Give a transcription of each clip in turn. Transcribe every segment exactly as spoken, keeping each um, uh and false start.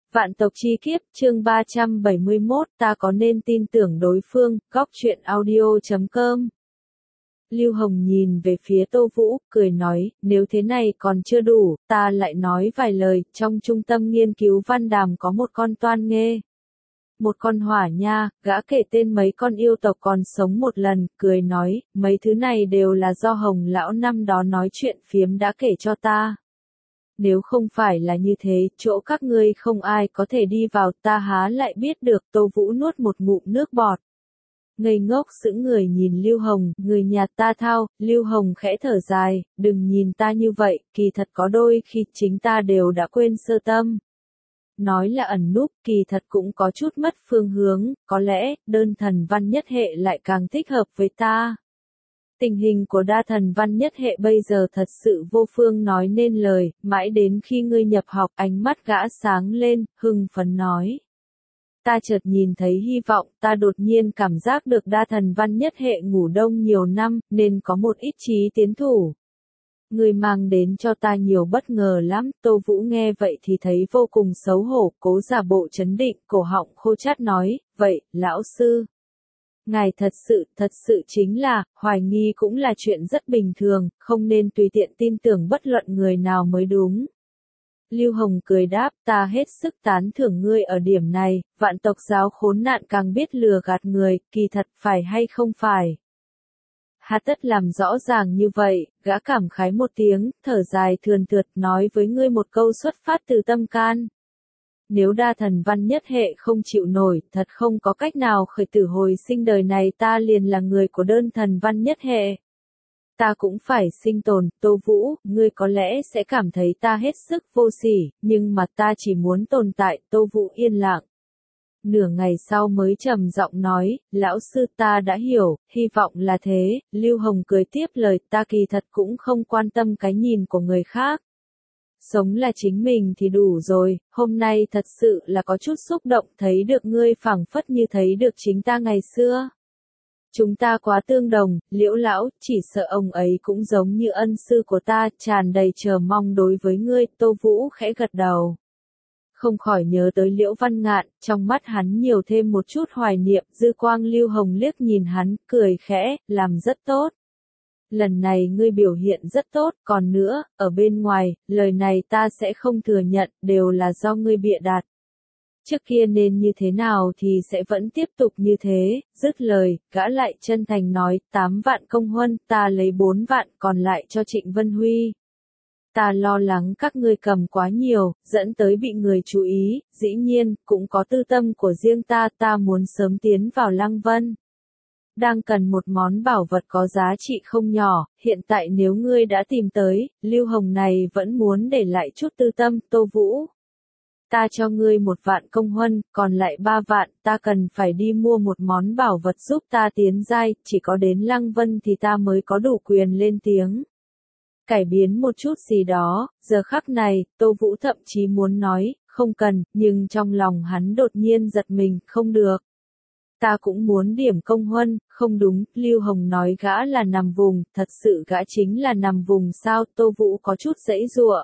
Vạn tộc chi kiếp, chương ba trăm bảy mươi mốt, ta có nên tin tưởng đối phương, góc truyện audio chấm com. Lưu Hồng nhìn về phía Tô Vũ, cười nói, nếu thế này còn chưa đủ, ta lại nói vài lời, trong trung tâm nghiên cứu Văn Đàm có một con toan nghê. Một con hỏa nha, gã kể tên mấy con yêu tộc còn sống một lần, cười nói, mấy thứ này đều là do Hồng lão năm đó nói chuyện phiếm đã kể cho ta. Nếu không phải là như thế, chỗ các ngươi không ai có thể đi vào, ta há lại biết được. Tô Vũ nuốt một ngụm nước bọt. Ngây ngốc sững người nhìn Lưu Hồng, người nhà ta thao, Lưu Hồng khẽ thở dài, đừng nhìn ta như vậy, kỳ thật có đôi khi chính ta đều đã quên sơ tâm. Nói là ẩn núp, kỳ thật cũng có chút mất phương hướng, có lẽ, đơn thần văn nhất hệ lại càng thích hợp với ta. Tình hình của đa thần văn nhất hệ bây giờ thật sự vô phương nói nên lời, mãi đến khi ngươi nhập học ánh mắt gã sáng lên, hưng phấn nói. Ta chợt nhìn thấy hy vọng, ta đột nhiên cảm giác được đa thần văn nhất hệ ngủ đông nhiều năm, nên có một ít chí tiến thủ. Ngươi mang đến cho ta nhiều bất ngờ lắm, Tô Vũ nghe vậy thì thấy vô cùng xấu hổ, cố giả bộ trấn định, cổ họng khô chát nói, vậy, lão sư. Ngài thật sự, thật sự chính là, hoài nghi cũng là chuyện rất bình thường, không nên tùy tiện tin tưởng bất luận người nào mới đúng. Lưu Hồng cười đáp, ta hết sức tán thưởng ngươi ở điểm này, vạn tộc giáo khốn nạn càng biết lừa gạt người, kỳ thật phải hay không phải. Hà tất làm rõ ràng như vậy, gã cảm khái một tiếng, thở dài thườn thượt nói với ngươi một câu xuất phát từ tâm can. Nếu đa thần văn nhất hệ không chịu nổi, thật không có cách nào khởi tử hồi sinh đời này ta liền là người của đơn thần văn nhất hệ. Ta cũng phải sinh tồn, Tô Vũ, ngươi có lẽ sẽ cảm thấy ta hết sức vô sỉ, nhưng mà ta chỉ muốn tồn tại, Tô Vũ yên lặng. Nửa ngày sau mới trầm giọng nói, lão sư ta đã hiểu, hy vọng là thế, Lưu Hồng cười tiếp lời ta kỳ thật cũng không quan tâm cái nhìn của người khác. Sống là chính mình thì đủ rồi, hôm nay thật sự là có chút xúc động thấy được ngươi phảng phất như thấy được chính ta ngày xưa. Chúng ta quá tương đồng, Liễu lão, chỉ sợ ông ấy cũng giống như ân sư của ta, tràn đầy chờ mong đối với ngươi, Tô Vũ khẽ gật đầu. Không khỏi nhớ tới Liễu Văn Ngạn, trong mắt hắn nhiều thêm một chút hoài niệm, dư quang Lưu Hồng liếc nhìn hắn, cười khẽ, làm rất tốt. Lần này ngươi biểu hiện rất tốt, còn nữa, ở bên ngoài, lời này ta sẽ không thừa nhận, đều là do ngươi bịa đặt. Trước kia nên như thế nào thì sẽ vẫn tiếp tục như thế, dứt lời, gã lại chân thành nói, tám vạn công huân, ta lấy bốn vạn còn lại cho Trịnh Vân Huy. Ta lo lắng các ngươi cầm quá nhiều, dẫn tới bị người chú ý, dĩ nhiên, cũng có tư tâm của riêng ta, ta muốn sớm tiến vào Lăng Vân. Đang cần một món bảo vật có giá trị không nhỏ, hiện tại nếu ngươi đã tìm tới, Lưu Hồng này vẫn muốn để lại chút tư tâm, Tô Vũ. Ta cho ngươi một vạn công huân, còn lại ba vạn, ta cần phải đi mua một món bảo vật giúp ta tiến giai, chỉ có đến Lăng Vân thì ta mới có đủ quyền lên tiếng. Cải biến một chút gì đó, giờ khắc này, Tô Vũ thậm chí muốn nói, không cần, nhưng trong lòng hắn đột nhiên giật mình, không được. Ta cũng muốn điểm công huân, không đúng, Lưu Hồng nói gã là nằm vùng, thật sự gã chính là nằm vùng sao, Tô Vũ có chút giãy giụa.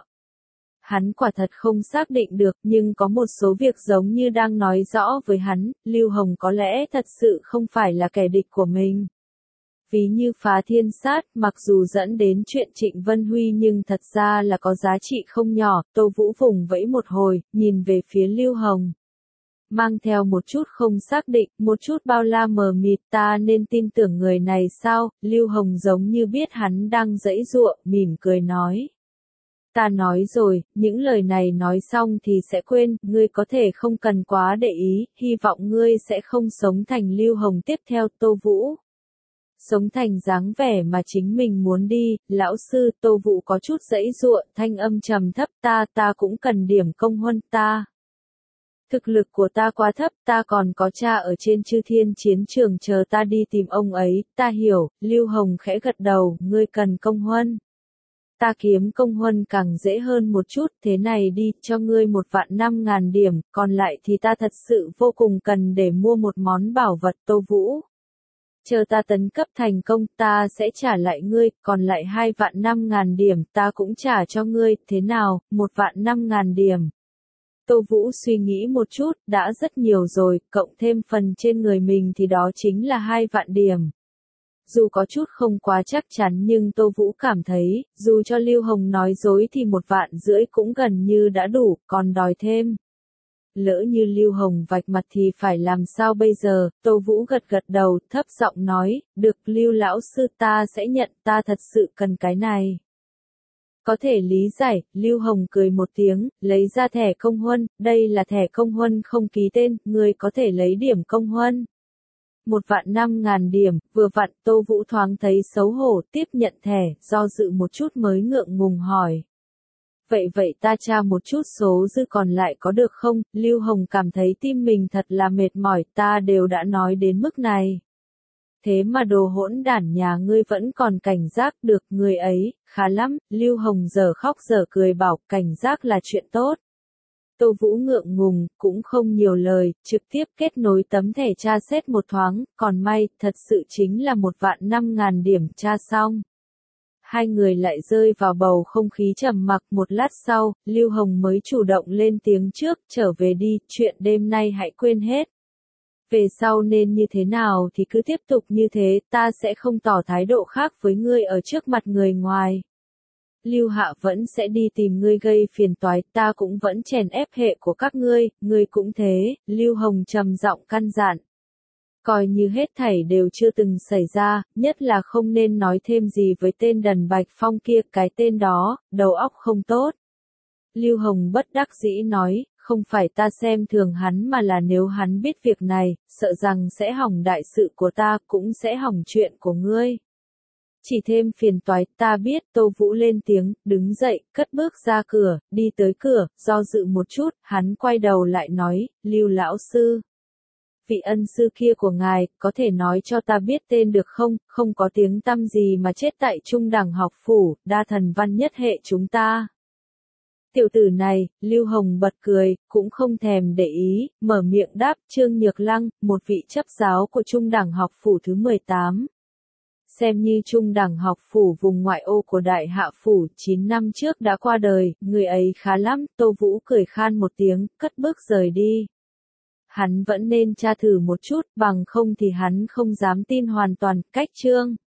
Hắn quả thật không xác định được, nhưng có một số việc giống như đang nói rõ với hắn, Lưu Hồng có lẽ thật sự không phải là kẻ địch của mình. Ví như phá thiên sát, mặc dù dẫn đến chuyện Trịnh Vân Huy nhưng thật ra là có giá trị không nhỏ, Tô Vũ vùng vẫy một hồi, nhìn về phía Lưu Hồng. Mang theo một chút không xác định, một chút bao la mờ mịt, ta nên tin tưởng người này sao, Lưu Hồng giống như biết hắn đang giãy giụa, mỉm cười nói. Ta nói rồi, những lời này nói xong thì sẽ quên, ngươi có thể không cần quá để ý, hy vọng ngươi sẽ không sống thành Lưu Hồng tiếp theo, Tô Vũ. Sống thành dáng vẻ mà chính mình muốn đi, lão sư, Tô Vũ có chút giãy giụa, thanh âm trầm thấp, ta, ta cũng cần điểm công huân, ta. Thực lực của ta quá thấp, ta còn có cha ở trên Chư Thiên chiến trường chờ ta đi tìm ông ấy, ta hiểu, Lưu Hồng khẽ gật đầu, ngươi cần công huân. Ta kiếm công huân càng dễ hơn một chút, thế này đi, cho ngươi một vạn năm ngàn điểm, còn lại thì ta thật sự vô cùng cần để mua một món bảo vật, Tô Vũ. Chờ ta tấn cấp thành công, ta sẽ trả lại ngươi, còn lại hai vạn năm ngàn điểm, ta cũng trả cho ngươi, thế nào, một vạn năm ngàn điểm. Tô Vũ suy nghĩ một chút, đã rất nhiều rồi, cộng thêm phần trên người mình thì đó chính là hai vạn điểm. Dù có chút không quá chắc chắn nhưng Tô Vũ cảm thấy, dù cho Lưu Hồng nói dối thì một vạn rưỡi cũng gần như đã đủ, còn đòi thêm. Lỡ như Lưu Hồng vạch mặt thì phải làm sao bây giờ, Tô Vũ gật gật đầu, thấp giọng nói, được Lưu lão sư ta sẽ nhận, ta thật sự cần cái này. Có thể lý giải, Lưu Hồng cười một tiếng, lấy ra thẻ công huân, đây là thẻ công huân không ký tên, người có thể lấy điểm công huân. Một vạn năm ngàn điểm, vừa vặn Tô Vũ thoáng thấy xấu hổ, tiếp nhận thẻ, do dự một chút mới ngượng ngùng hỏi. Vậy vậy ta tra một chút số dư còn lại có được không? Lưu Hồng cảm thấy tim mình thật là mệt mỏi, ta đều đã nói đến mức này. Thế mà đồ hỗn đản nhà ngươi vẫn còn cảnh giác được, người ấy, khá lắm, Lưu Hồng giờ khóc giờ cười bảo cảnh giác là chuyện tốt. Tô Vũ ngượng ngùng, cũng không nhiều lời, trực tiếp kết nối tấm thẻ tra xét một thoáng, còn may, thật sự chính là một vạn năm ngàn điểm tra xong. Hai người lại rơi vào bầu không khí trầm mặc một lát sau, Lưu Hồng mới chủ động lên tiếng trước, trở về đi, chuyện đêm nay hãy quên hết. Về sau nên như thế nào thì cứ tiếp tục như thế, ta sẽ không tỏ thái độ khác với ngươi ở trước mặt người ngoài. Lưu Hạ vẫn sẽ đi tìm ngươi gây phiền toái, ta cũng vẫn chèn ép hệ của các ngươi, ngươi cũng thế, Lưu Hồng trầm giọng căn dặn. Coi như hết thảy đều chưa từng xảy ra, nhất là không nên nói thêm gì với tên Đần Bạch Phong kia, cái tên đó, đầu óc không tốt. Lưu Hồng bất đắc dĩ nói, không phải ta xem thường hắn mà là nếu hắn biết việc này, sợ rằng sẽ hỏng đại sự của ta, cũng sẽ hỏng chuyện của ngươi. Chỉ thêm phiền toái, ta biết, Tô Vũ lên tiếng, đứng dậy, cất bước ra cửa, đi tới cửa, do dự một chút, hắn quay đầu lại nói, Lưu lão sư. Vị ân sư kia của ngài, có thể nói cho ta biết tên được không, không có tiếng tăm gì mà chết tại trung đẳng học phủ, đa thần văn nhất hệ chúng ta. Tiểu tử này, Lưu Hồng bật cười, cũng không thèm để ý, mở miệng đáp, Trương Nhược Lăng, một vị chấp giáo của trung đẳng học phủ thứ mười tám. Xem như trung đẳng học phủ vùng ngoại ô của Đại Hạ Phủ, chín năm trước đã qua đời, người ấy khá lắm, Tô Vũ cười khan một tiếng, cất bước rời đi. Hắn vẫn nên tra thử một chút, bằng không thì hắn không dám tin hoàn toàn, cách Trương